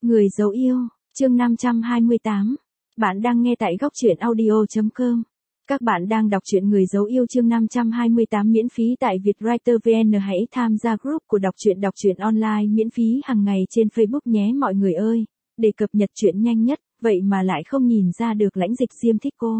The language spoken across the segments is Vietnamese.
Người dấu yêu, chương 528. Bạn đang nghe tại góc truyện audio.com. Các bạn đang đọc truyện Người dấu yêu chương 528 miễn phí tại Vietwriter VN. Hãy tham gia group của đọc truyện online miễn phí hàng ngày trên Facebook nhé mọi người ơi. Để cập nhật truyện nhanh nhất, vậy mà lại không nhìn ra được Lãnh Dịch Diêm thích cô.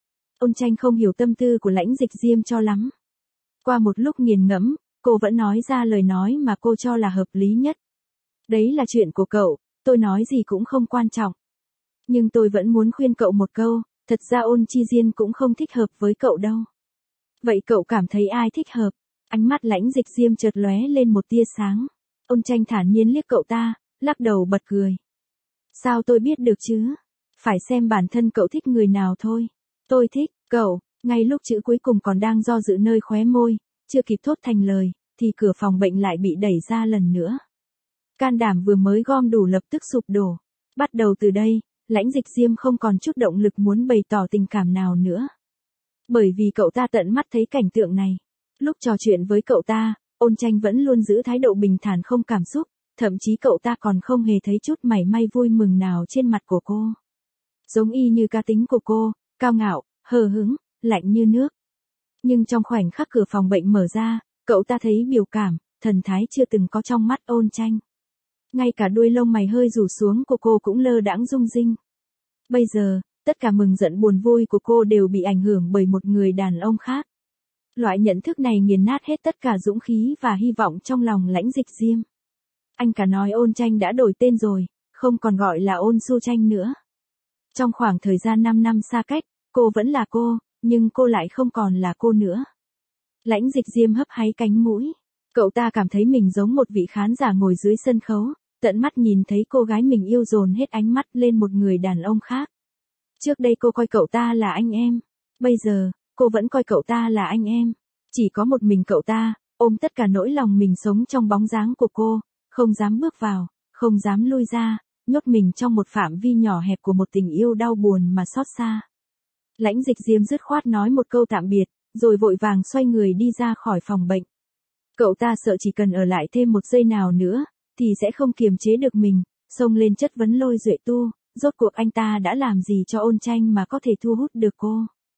Ôn Tranh không hiểu tâm tư của Lãnh Dịch Diêm cho lắm. Qua một lúc nghiền ngẫm, cô vẫn nói ra lời nói mà cô cho là hợp lý nhất. Đấy là chuyện của cậu, tôi nói gì cũng không quan trọng. Nhưng tôi vẫn muốn khuyên cậu một câu, thật ra Ôn Chi Diên cũng không thích hợp với cậu đâu. Vậy cậu cảm thấy ai thích hợp? Ánh mắt Lãnh Dịch Diêm chợt lóe lên một tia sáng. Ôn Tranh thản nhiên liếc cậu ta, lắc đầu bật cười. Sao tôi biết được chứ? Phải xem bản thân cậu thích người nào thôi. Tôi thích cậu. Ngay lúc chữ cuối cùng còn đang do dự nơi khóe môi, chưa kịp thốt thành lời, thì cửa phòng bệnh lại bị đẩy ra lần nữa. Can đảm vừa mới gom đủ lập tức sụp đổ. Bắt đầu từ đây, Lãnh Dịch Diêm không còn chút động lực muốn bày tỏ tình cảm nào nữa. Bởi vì cậu ta tận mắt thấy cảnh tượng này. Lúc trò chuyện với cậu ta, Ôn Tranh vẫn luôn giữ thái độ bình thản không cảm xúc, thậm chí cậu ta còn không hề thấy chút mảy may vui mừng nào trên mặt của cô. Giống y như cá tính của cô, cao ngạo, hờ hững, lạnh như nước. Nhưng trong khoảnh khắc cửa phòng bệnh mở ra, cậu ta thấy biểu cảm, thần thái chưa từng có trong mắt Ôn Tranh. Ngay cả đuôi lông mày hơi rủ xuống của cô cũng lơ đãng rung rinh. Bây giờ, tất cả mừng giận buồn vui của cô đều bị ảnh hưởng bởi một người đàn ông khác. Loại nhận thức này nghiền nát hết tất cả dũng khí và hy vọng trong lòng Lãnh Dịch Diêm. Anh cả nói Ôn Tranh đã đổi tên rồi, không còn gọi là Ôn Su Tranh nữa. Trong khoảng thời gian 5 năm xa cách, cô vẫn là cô, nhưng cô lại không còn là cô nữa. Lãnh Dịch Diêm hấp háy cánh mũi. Cậu ta cảm thấy mình giống một vị khán giả ngồi dưới sân khấu, tận mắt nhìn thấy cô gái mình yêu dồn hết ánh mắt lên một người đàn ông khác. Trước đây cô coi cậu ta là anh em. Bây giờ, cô vẫn coi cậu ta là anh em. Chỉ có một mình cậu ta, ôm tất cả nỗi lòng mình sống trong bóng dáng của cô, không dám bước vào, không dám lui ra, nhốt mình trong một phạm vi nhỏ hẹp của một tình yêu đau buồn mà xót xa. Lãnh Dịch Diêm dứt khoát nói một câu tạm biệt, rồi vội vàng xoay người đi ra khỏi phòng bệnh. Cậu ta sợ chỉ cần ở lại thêm một giây nào nữa, thì sẽ không kiềm chế được mình, xông lên chất vấn Lôi Duệ Tu, rốt cuộc anh ta đã làm gì cho Ôn Tranh mà có thể thu hút được cô.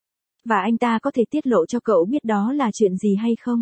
Và anh ta có thể tiết lộ cho cậu biết đó là chuyện gì hay không?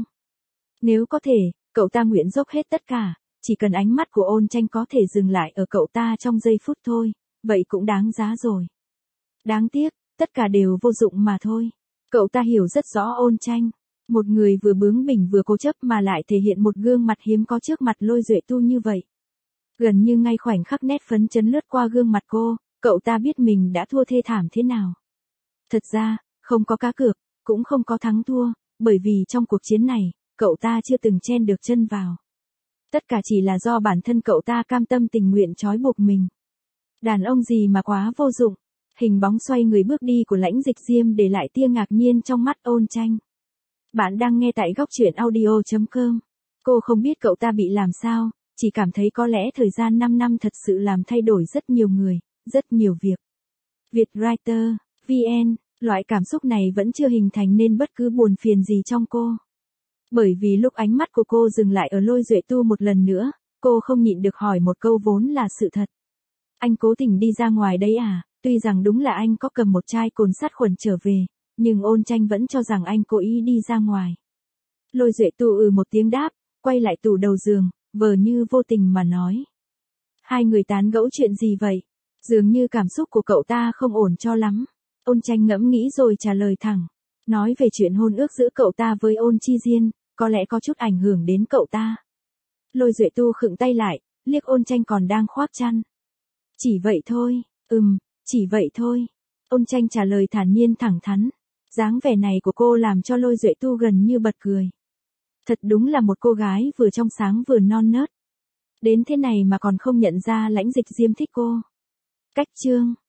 Nếu có thể, cậu ta nguyện dốc hết tất cả, chỉ cần ánh mắt của Ôn Tranh có thể dừng lại ở cậu ta trong giây phút thôi, vậy cũng đáng giá rồi. Đáng tiếc, tất cả đều vô dụng mà thôi. Cậu ta hiểu rất rõ Ôn Tranh. Một người vừa bướng bỉnh vừa cố chấp mà lại thể hiện một gương mặt hiếm có trước mặt Lôi Duệ Tu như vậy. Gần như ngay khoảnh khắc nét phấn chấn lướt qua gương mặt cô, cậu ta biết mình đã thua thê thảm thế nào. Thật ra, không có cá cược, cũng không có thắng thua, bởi vì trong cuộc chiến này, cậu ta chưa từng chen được chân vào. Tất cả chỉ là do bản thân cậu ta cam tâm tình nguyện trói buộc mình. Đàn ông gì mà quá vô dụng. Hình bóng xoay người bước đi của Lãnh Dịch Diêm để lại tia ngạc nhiên trong mắt Ôn Tranh. Bạn đang nghe tại góc truyện audio.com. Cô không biết cậu ta bị làm sao, chỉ cảm thấy có lẽ thời gian 5 năm thật sự làm thay đổi rất nhiều người, rất nhiều việc. Vietwriter, VN, loại cảm xúc này vẫn chưa hình thành nên bất cứ buồn phiền gì trong cô. Bởi vì lúc ánh mắt của cô dừng lại ở Lôi Duệ Tu một lần nữa, cô không nhịn được hỏi một câu vốn là sự thật. Anh cố tình đi ra ngoài đấy à? Tuy rằng đúng là anh có cầm một chai cồn sát khuẩn trở về, nhưng Ôn Tranh vẫn cho rằng anh cố ý đi ra ngoài. Lôi Duệ Tu một tiếng đáp, quay lại tủ đầu giường, vờ như vô tình mà nói. Hai người tán gẫu chuyện gì vậy? Dường như cảm xúc của cậu ta không ổn cho lắm. Ôn Tranh ngẫm nghĩ rồi trả lời thẳng. Nói về chuyện hôn ước giữa cậu ta với Ôn Chi Diên, có lẽ có chút ảnh hưởng đến cậu ta. Lôi Duệ Tu khựng tay lại, liếc Ôn Tranh còn đang khoác chăn. Chỉ vậy thôi, chỉ vậy thôi. Ôn Tranh trả lời thản nhiên thẳng thắn. Dáng vẻ này của cô làm cho Lôi Duệ Tu gần như bật cười. Thật đúng là một cô gái vừa trong sáng vừa non nớt. Đến thế này mà còn không nhận ra Lãnh Dịch Diêm thích cô. Cách chương